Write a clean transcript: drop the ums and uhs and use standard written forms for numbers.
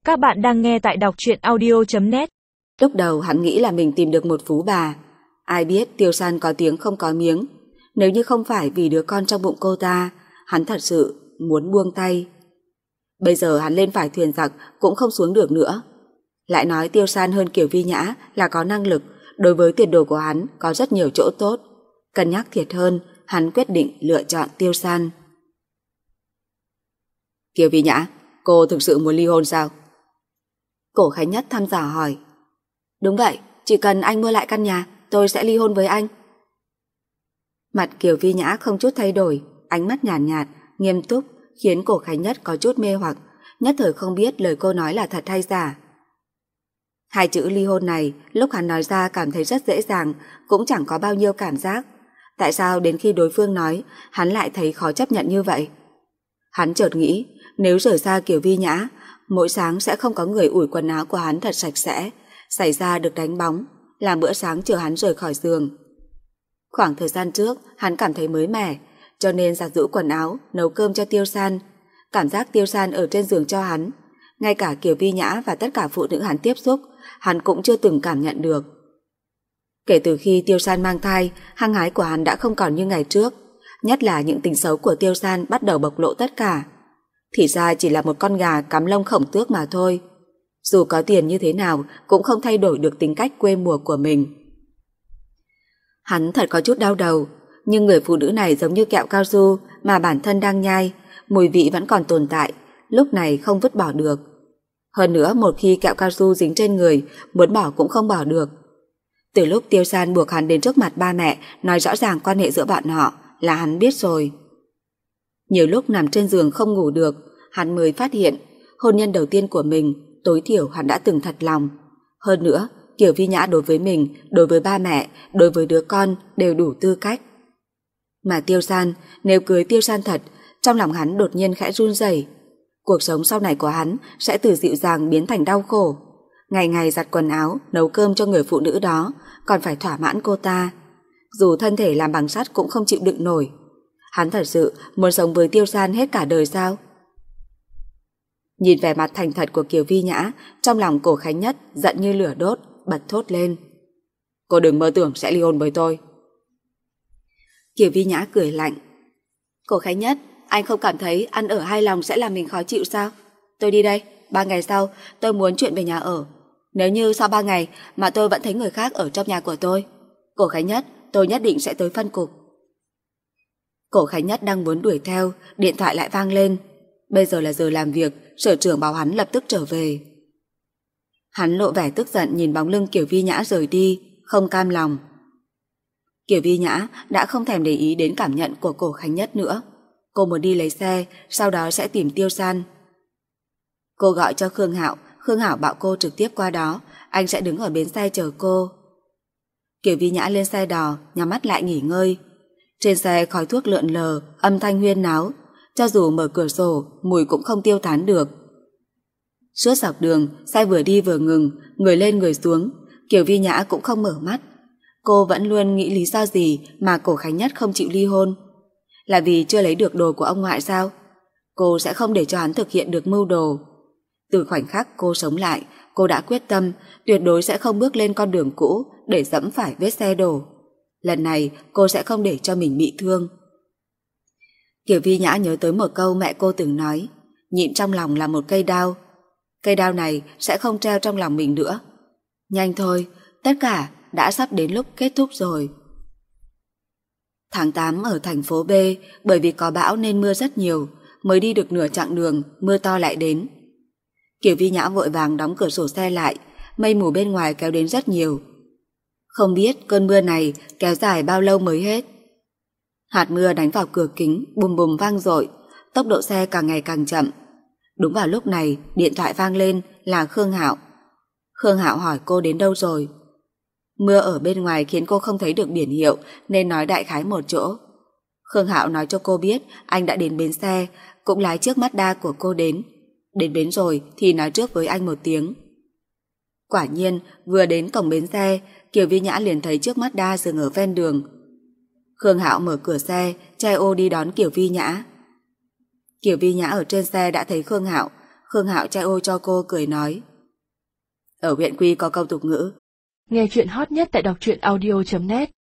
Các bạn đang nghe tại đọc truyện audio.net. Lúc đầu hắn nghĩ là mình tìm được một phú bà. Ai biết Tiêu San có tiếng không có miếng. Nếu như không phải vì đứa con trong bụng cô ta, hắn thật sự muốn buông tay. Bây giờ hắn lên phải thuyền giặc cũng không xuống được nữa. Lại nói Tiêu San hơn Kiều Vi Nhã là có năng lực, đối với tiền đồ của hắn có rất nhiều chỗ tốt. Cân nhắc thiệt hơn, hắn quyết định lựa chọn Tiêu San. Kiều Vi Nhã, cô thực sự muốn ly hôn sao? Cổ Khánh Nhất thăm dò hỏi. Đúng vậy, chỉ cần anh mua lại căn nhà, tôi sẽ ly hôn với anh. Mặt Kiều Vi Nhã không chút thay đổi, ánh mắt nhàn nhạt, nghiêm túc, khiến Cổ Khánh Nhất có chút mê hoặc, nhất thời không biết lời cô nói là thật hay giả. Hai chữ ly hôn này, lúc hắn nói ra cảm thấy rất dễ dàng, cũng chẳng có bao nhiêu cảm giác. Tại sao đến khi đối phương nói, hắn lại thấy khó chấp nhận như vậy? Hắn chợt nghĩ, nếu rời xa Kiều Vi Nhã, mỗi sáng sẽ không có người ủi quần áo của hắn thật sạch sẽ, xảy ra được đánh bóng, làm bữa sáng chờ hắn rời khỏi giường. Khoảng thời gian trước, hắn cảm thấy mới mẻ, cho nên giặt giũ quần áo, nấu cơm cho Tiêu San. Cảm giác Tiêu San ở trên giường cho hắn, ngay cả Kiều Vi Nhã và tất cả phụ nữ hắn tiếp xúc, hắn cũng chưa từng cảm nhận được. Kể từ khi Tiêu San mang thai, hăng hái của hắn đã không còn như ngày trước, nhất là những tính xấu của Tiêu San bắt đầu bộc lộ tất cả. Thì ra chỉ là một con gà cắm lông khổng tước mà thôi. Dù có tiền như thế nào cũng không thay đổi được tính cách quê mùa của mình. Hắn thật có chút đau đầu, nhưng người phụ nữ này giống như kẹo cao su mà bản thân đang nhai, mùi vị vẫn còn tồn tại, lúc này không vứt bỏ được. Hơn nữa một khi kẹo cao su dính trên người, muốn bỏ cũng không bỏ được. Từ lúc Tiêu San buộc hắn đến trước mặt ba mẹ nói rõ ràng quan hệ giữa bọn họ là hắn biết rồi. Nhiều lúc nằm trên giường không ngủ được, hắn mới phát hiện hôn nhân đầu tiên của mình tối thiểu hắn đã từng thật lòng. Hơn nữa, Kiều Vi Nhã đối với mình, đối với ba mẹ, đối với đứa con đều đủ tư cách. Mà Tiêu San, nếu cưới Tiêu San thật, trong lòng hắn đột nhiên khẽ run rẩy. Cuộc sống sau này của hắn sẽ từ dịu dàng biến thành đau khổ. Ngày ngày giặt quần áo, nấu cơm cho người phụ nữ đó, còn phải thỏa mãn cô ta. Dù thân thể làm bằng sắt cũng không chịu đựng nổi. Hắn thật sự muốn sống với Tiêu San hết cả đời sao? Nhìn vẻ mặt thành thật của Kiều Vi Nhã, trong lòng Cổ Khánh Nhất giận như lửa đốt, bật thốt lên. Cô đừng mơ tưởng sẽ ly hôn với tôi. Kiều Vi Nhã cười lạnh. Cổ Khánh Nhất, anh không cảm thấy ăn ở hai lòng sẽ làm mình khó chịu sao? Tôi đi đây, 3 ngày sau tôi muốn chuyển về nhà ở. Nếu như sau 3 ngày mà tôi vẫn thấy người khác ở trong nhà của tôi, Cổ Khánh Nhất, tôi nhất định sẽ tới phân cục. Cổ Khánh Nhất đang muốn đuổi theo, điện thoại lại vang lên. Bây giờ là giờ làm việc, sở trưởng bảo hắn lập tức trở về. Hắn lộ vẻ tức giận nhìn bóng lưng Kiều Vi Nhã rời đi, không cam lòng. Kiều Vi Nhã đã không thèm để ý đến cảm nhận của Cổ Khánh Nhất nữa. Cô muốn đi lấy xe, sau đó sẽ tìm Tiêu San. Cô gọi cho Khương Hạo, Khương Hạo bảo cô trực tiếp qua đó, anh sẽ đứng ở bến xe chờ cô. Kiều Vi Nhã lên xe đò, nhắm mắt lại nghỉ ngơi. Trên xe khói thuốc lượn lờ, âm thanh huyên náo, cho dù mở cửa sổ, mùi cũng không tiêu tán được. Suốt dọc đường, xe vừa đi vừa ngừng, người lên người xuống, Kiều Vi Nhã cũng không mở mắt. Cô vẫn luôn nghĩ lý do gì mà Cổ Khánh Nhất không chịu ly hôn. Là vì chưa lấy được đồ của ông ngoại sao? Cô sẽ không để cho hắn thực hiện được mưu đồ. Từ khoảnh khắc cô sống lại, cô đã quyết tâm tuyệt đối sẽ không bước lên con đường cũ để dẫm phải vết xe đổ. Lần này cô sẽ không để cho mình bị thương. Kiều Vi Nhã nhớ tới một câu mẹ cô từng nói, nhịn trong lòng là một cây đao. Cây đao này sẽ không treo trong lòng mình nữa. Nhanh thôi, tất cả đã sắp đến lúc kết thúc rồi. Tháng 8 ở thành phố B, bởi vì có bão nên mưa rất nhiều, mới đi được nửa chặng đường, mưa to lại đến. Kiều Vi Nhã vội vàng đóng cửa sổ xe lại, mây mù bên ngoài kéo đến rất nhiều. Không biết cơn mưa này kéo dài bao lâu mới hết. Hạt mưa đánh vào cửa kính, bùm bùm vang dội, tốc độ xe càng ngày càng chậm. Đúng vào lúc này, điện thoại vang lên là Khương Hạo. Khương Hạo hỏi cô đến đâu rồi. Mưa ở bên ngoài khiến cô không thấy được biển hiệu nên nói đại khái một chỗ. Khương Hạo nói cho cô biết anh đã đến bến xe, cũng lái chiếc Mazda của cô đến. Đến bến rồi thì nói trước với anh một tiếng. Quả nhiên, vừa đến cổng bến xe, Kiều Vi Nhã liền thấy chiếc Mazda dừng ở ven đường. Khương Hạo mở cửa xe, che ô đi đón Kiều Vi Nhã. Kiều Vi Nhã ở trên xe đã thấy Khương Hạo, Khương Hạo che ô cho cô cười nói. Ở huyện Quy có câu tục ngữ. Nghe chuyện hot nhất tại đọc truyện audio.net